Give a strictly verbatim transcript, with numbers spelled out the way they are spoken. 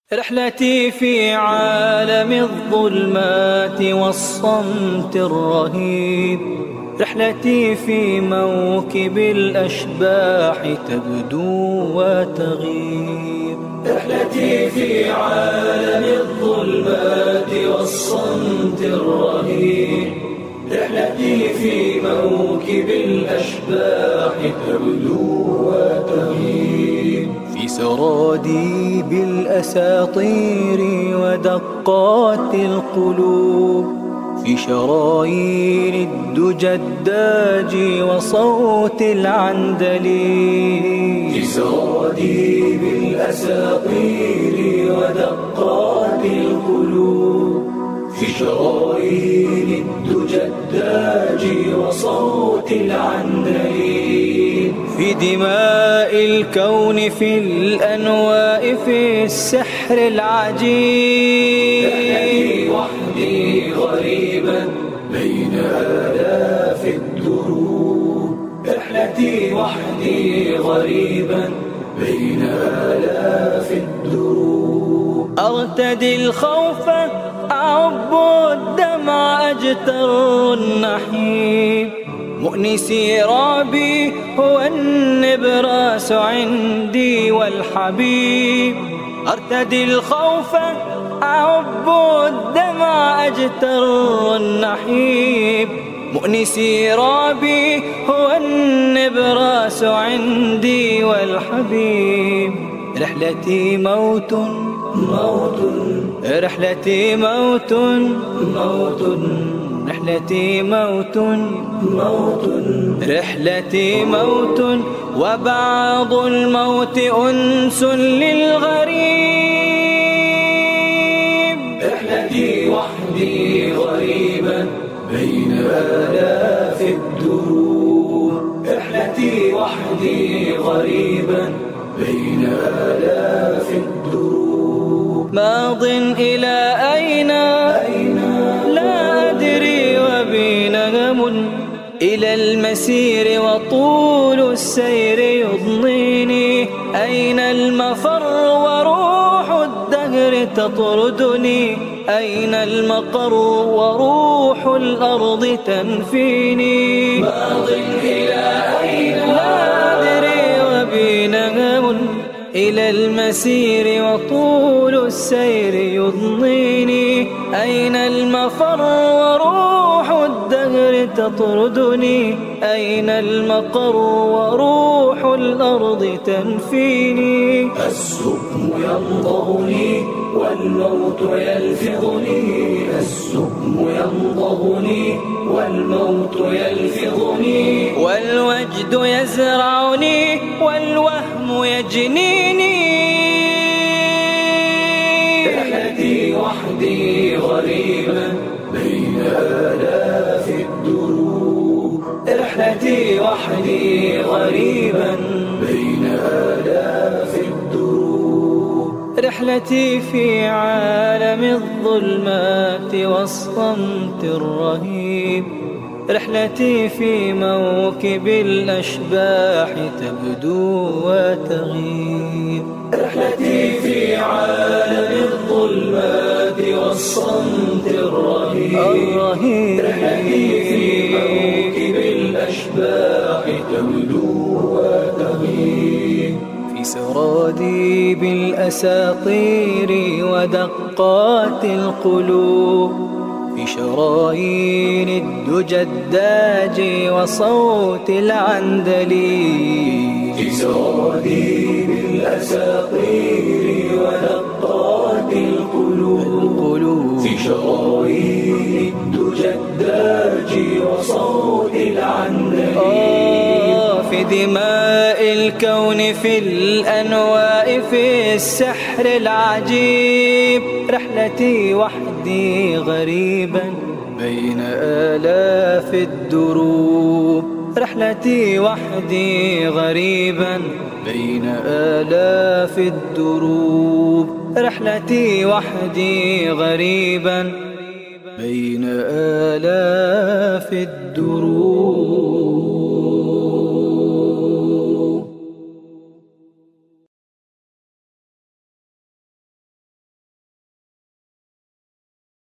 رحلتي في عالم الظلمات والصمت الرهيب، رحلتي في موكب الأشباح تبدو وتغيب. رحلتي في عالم الظلمات والصمت الرهيب، رحلتي في موكب الأشباح تبدو وتغيب. في سراديب الأساطير ودقات القلوب، في شرايين الدجى الداج وصوت العندليب. في سراديب الأساطير ودقات القلوب، في شرايين الدجى الداج وصوت العندليب. في دماء الكون في الأنواء في السحر العجيب. رحلتي وحدي غريبا بين آلاف الدروب، رحلتي وحدي غريبا بين آلاف الدروب. أرتدي الخوف أعب الدمع أجتر النحيب، مؤنسي رابي هو النبراس عندي والحبيب. أرتدي الخوف أعب الدمع أجتر النحيب، مؤنسي رابي هو النبراس عندي والحبيب. رحلتي موت موت، رحلتي موت موت، رحلتي موت موت، رحلتي موت، وبعض الموت أنس للغريب. رحلتي وحدي غريبا بين آلاف الدروب، رحلتي وحدي غريبا بين آلاف الدروب. ماض إلى أين لا أدري وبي نغم، إلى المسير وطول السير يضنيني. أين المفر وروح الدهر تطردني، أين المقر وروح الأرض تنفيني. ماض إلى أين لا أدري وبي نغم، إلى المسير وطول السير يضنيني. أين المفر وروح الدهر تطردني، أين المقر وروح الأرض تنفيني. السقم ينضغني والموت يلفظني، السقم ينضغني والموت يلفظني. والوجد يزرعني والوهم يجنيني. رحلتي وحدي غريبا بين آلاف الدروب، رحلتي وحدي غريبا بين آلاف الدروب. رحلتي في عالم الظلمات والصمت الرهيب، رحلتي في موكب الأشباح تبدو وتغيب. رحلتي في عالم الظلمات والصمت الرهيب، رحلتي في موكب الأشباح تبدو وتغيب. في سراديب الأساطير ودقات القلوب، في شرايين الدجى الداج وصوت العندليب. في سراديب الأساطير ودقات القلوب، في شرايين الدجى الداج وصوت العندليب. في دماء الكون في الأنواء في السحر العجيب. رحلتي وحدي غريبا بين آلاف الدروب، رحلتي وحدي غريبا بين آلاف الدروب. رحلتي وحدي غريبا بين آلاف الدروب.